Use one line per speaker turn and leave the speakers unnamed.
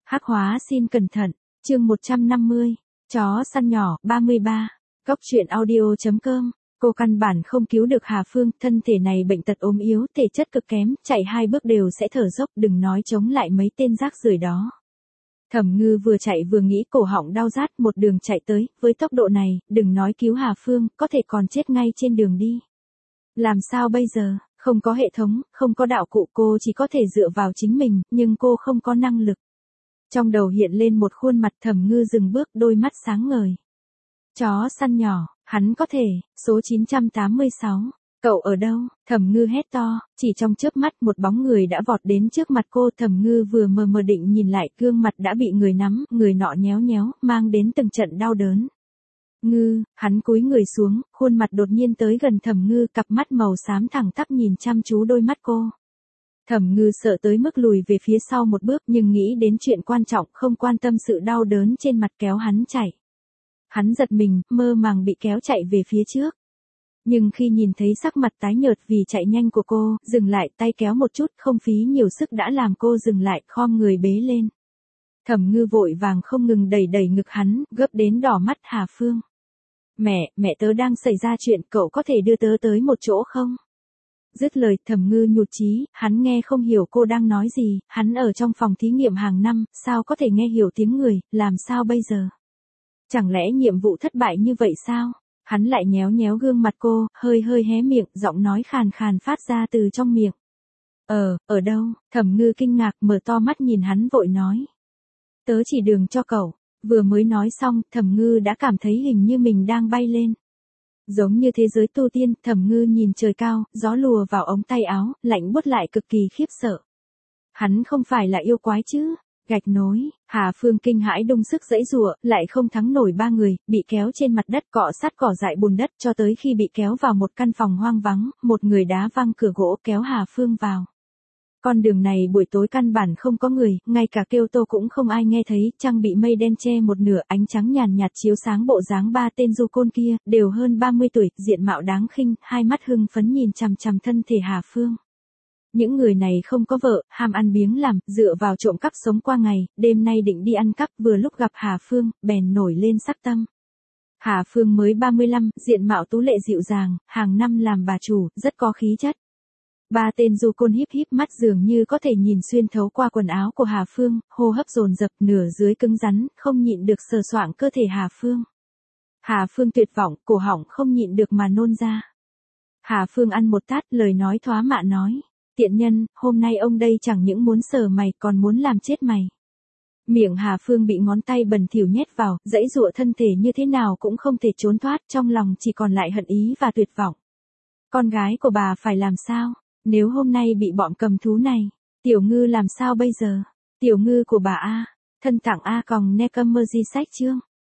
Hắc hóa xin cẩn thận, chương 150, chó săn nhỏ, 33, Cóc truyện audio.com, cô căn bản không cứu được Hà Phương, thân thể này bệnh tật ốm yếu, thể chất cực kém, chạy 2 bước đều sẽ thở dốc, đừng nói chống lại mấy tên rác rưởi đó. Thẩm Ngư vừa chạy vừa nghĩ cổ họng đau rát, một đường chạy tới, với tốc độ này, đừng nói cứu Hà Phương, có thể còn chết ngay trên đường đi. Làm sao bây giờ, không có hệ thống, không có đạo cụ, cô chỉ có thể dựa vào chính mình, nhưng cô không có năng lực. Trong đầu hiện lên một khuôn mặt. Thẩm Ngư dừng bước, đôi mắt sáng ngời. Chó săn nhỏ, hắn có thể, số 986. Cậu ở đâu? Thẩm Ngư hét to, chỉ trong chớp mắt một bóng người đã vọt đến trước mặt cô. Thẩm Ngư vừa mờ mờ định nhìn lại, gương mặt đã bị người nắm, người nọ nhéo nhéo, mang đến từng trận đau đớn. Ngư, hắn cúi người xuống, khuôn mặt đột nhiên tới gần Thẩm Ngư, cặp mắt màu xám thẳng tắp nhìn chăm chú đôi mắt cô. Thẩm Ngư sợ tới mức lùi về phía sau một bước, nhưng nghĩ đến chuyện quan trọng, không quan tâm sự đau đớn trên mặt, kéo hắn chạy. Hắn giật mình, mơ màng bị kéo chạy về phía trước. Nhưng khi nhìn thấy sắc mặt tái nhợt vì chạy nhanh của cô, dừng lại, tay kéo một chút, không phí nhiều sức đã làm cô dừng lại, khom người bế lên. Thẩm Ngư vội vàng không ngừng đẩy đẩy ngực hắn, gấp đến đỏ mắt. Hà Phương. Mẹ tớ đang xảy ra chuyện, cậu có thể đưa tớ tới một chỗ không? Dứt lời, Thẩm Ngư nhụt chí, hắn nghe không hiểu cô đang nói gì, hắn ở trong phòng thí nghiệm hàng năm, sao có thể nghe hiểu tiếng người, làm sao bây giờ? Chẳng lẽ nhiệm vụ thất bại như vậy sao? Hắn lại nhéo nhéo gương mặt cô, hơi hé miệng, giọng nói khàn khàn phát ra từ trong miệng. Ở đâu? Thẩm Ngư kinh ngạc mở to mắt nhìn hắn vội nói. Tớ chỉ đường cho cậu. Vừa mới nói xong, Thẩm Ngư đã cảm thấy hình như mình đang bay lên. Giống như thế giới tu tiên. Thẩm Ngư nhìn trời cao, gió lùa vào ống tay áo, lạnh buốt lại cực kỳ khiếp sợ. Hắn không phải là yêu quái chứ? Gạch nối, Hà Phương kinh hãi đung sức giãy giụa, lại không thắng nổi 3 người, bị kéo trên mặt đất, cọ sát cỏ dại bùn đất, cho tới khi bị kéo vào một căn phòng hoang vắng, một người đá văng cửa gỗ kéo Hà Phương vào. Con đường này buổi tối căn bản không có người, ngay cả kêu tô cũng không ai nghe thấy, trăng bị mây đen che một nửa, ánh trắng nhàn nhạt chiếu sáng bộ dáng 3 tên du côn kia, đều hơn 30 tuổi, diện mạo đáng khinh, hai mắt hưng phấn nhìn chằm chằm thân thể Hà Phương. Những người này không có vợ, ham ăn biếng làm, dựa vào trộm cắp sống qua ngày, đêm nay định đi ăn cắp, vừa lúc gặp Hà Phương, bèn nổi lên sắc tâm. Hà Phương mới 35, diện mạo tú lệ dịu dàng, hàng năm làm bà chủ, rất có khí chất. 3 tên du côn híp mắt dường như có thể nhìn xuyên thấu qua quần áo của Hà Phương, hô hấp dồn dập, nửa dưới cứng rắn, không nhịn được sờ soạng cơ thể Hà Phương. Hà Phương tuyệt vọng, cổ họng không nhịn được mà nôn ra. Hà Phương ăn một tát, lời nói thoá mạ nói. Tiện nhân, hôm nay ông đây chẳng những muốn sờ mày, còn muốn làm chết mày. Miệng Hà Phương bị ngón tay bẩn thỉu nhét vào, giãy giụa thân thể như thế nào cũng không thể trốn thoát, trong lòng chỉ còn lại hận ý và tuyệt vọng. Con gái của bà phải làm sao? Nếu hôm nay bị bọn cầm thú này, Tiểu Ngư làm sao bây giờ? Tiểu Ngư của bà a, thân tặng a còng Necommercy sách chương.